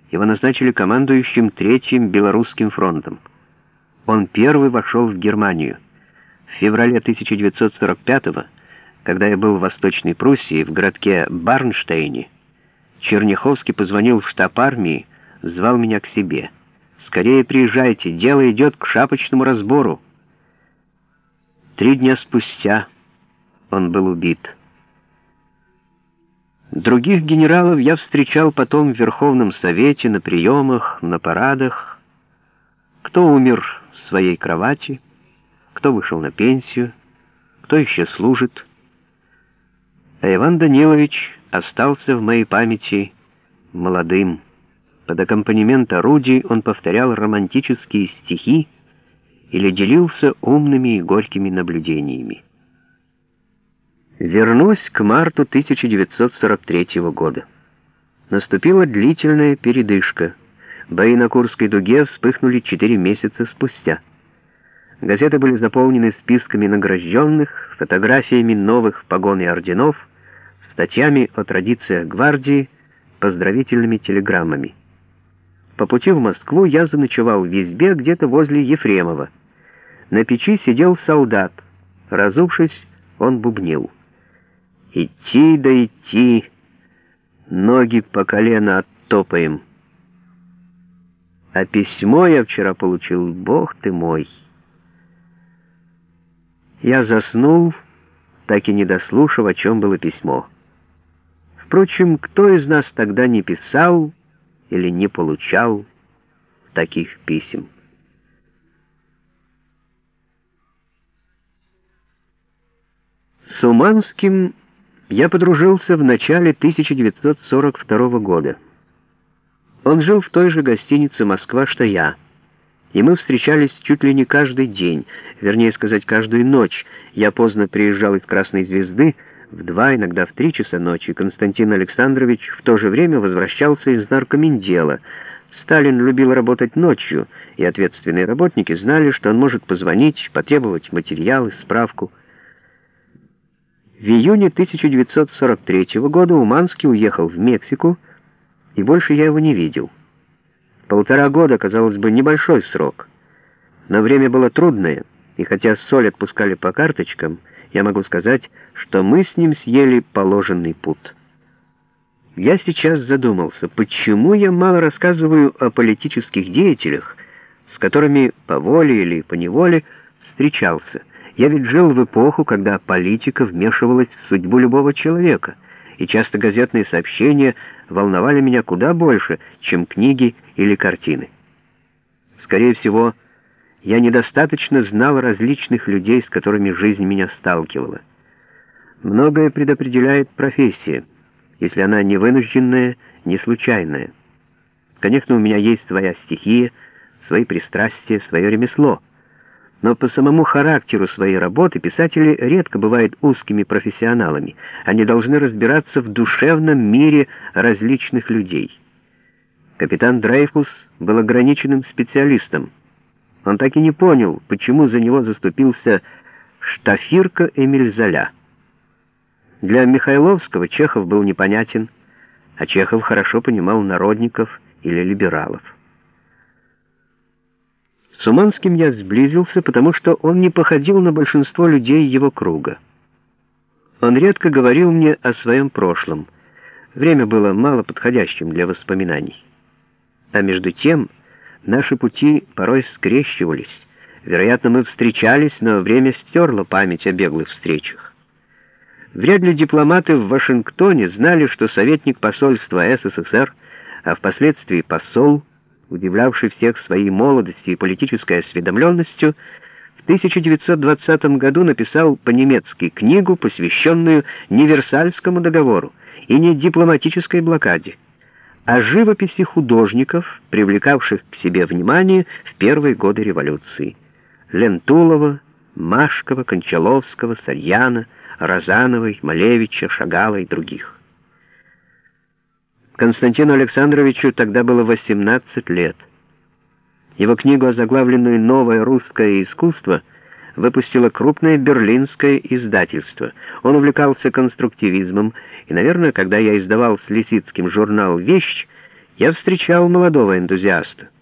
Его назначили командующим Третьим Белорусским фронтом. Он первый вошел в Германию. В феврале 1945-го, когда я был в Восточной Пруссии, в городке Барнштейне, Черняховский позвонил в штаб армии, звал меня к себе. «Скорее приезжайте, дело идет к шапочному разбору». 3 дня спустя он был убит. Других генералов я встречал потом в Верховном Совете, на приемах, на парадах. Кто умер в своей кровати, кто вышел на пенсию, кто еще служит. А Иван Данилович остался в моей памяти молодым. Под аккомпанемент орудий он повторял романтические стихи или делился умными и горькими наблюдениями. Вернусь к марту 1943 года. Наступила длительная передышка. Бои на Курской дуге вспыхнули 4 месяца спустя. Газеты были заполнены списками награжденных, фотографиями новых погон и орденов, статьями о традициях гвардии, поздравительными телеграммами. По пути в Москву я заночевал в избе где-то возле Ефремова. На печи сидел солдат. Разувшись, он бубнил: «Идти да идти, ноги по колено оттопаем. А письмо я вчера получил, бог ты мой». Я заснул, так и не дослушав, о чем было письмо. Впрочем, кто из нас тогда не писал или не получал таких писем? С Уманским я подружился в начале 1942 года. Он жил в той же гостинице «Москва», что я, и мы встречались чуть ли не каждый день, вернее сказать, каждую ночь. Я поздно приезжал из «Красной звезды», в 2, иногда в 3 часа ночи. Константин Александрович в то же время возвращался из наркомендела. Сталин любил работать ночью, и ответственные работники знали, что он может позвонить, потребовать материалы, справку. В июне 1943 года Уманский уехал в Мексику, и больше я его не видел. 1,5 года, казалось бы, небольшой срок, но время было трудное, и хотя соль отпускали по карточкам, я могу сказать, что мы с ним съели положенный пуд. Я сейчас задумался, почему я мало рассказываю о политических деятелях, с которыми по воле или по неволе встречался. Я ведь жил в эпоху, когда политика вмешивалась в судьбу любого человека, и часто газетные сообщения волновали меня куда больше, чем книги или картины. Скорее всего, я недостаточно знал различных людей, с которыми жизнь меня сталкивала. Многое предопределяет профессия, если она не вынужденная, не случайная. Конечно, у меня есть своя стихия, свои пристрастия, свое ремесло. Но по самому характеру своей работы писатели редко бывают узкими профессионалами. Они должны разбираться в душевном мире различных людей. Капитан Дрейфус был ограниченным специалистом. Он так и не понял, почему за него заступился Штафирка Эмиль Золя. Для Михайловского Чехов был непонятен, а Чехов хорошо понимал народников или либералов. С Уманским я сблизился, потому что он не походил на большинство людей его круга. Он редко говорил мне о своем прошлом. Время было мало подходящим для воспоминаний. А между тем наши пути порой скрещивались. Вероятно, мы встречались, но время стерло память о беглых встречах. Вряд ли дипломаты в Вашингтоне знали, что советник посольства СССР, а впоследствии посол, удивлявший всех своей молодостью и политической осведомленностью, в 1920 году написал по-немецки книгу, посвященную не Версальскому договору и не дипломатической блокаде, а живописи художников, привлекавших к себе внимание в первые годы революции: Лентулова, Машкова, Кончаловского, Сарьяна, Розановой, Малевича, Шагала и других. Константину Александровичу тогда было 18 лет. Его книгу, озаглавленную «Новое русское искусство», выпустило крупное берлинское издательство. Он увлекался конструктивизмом, и, наверное, когда я издавал с Лисицким журнал «Вещь», я встречал молодого энтузиаста.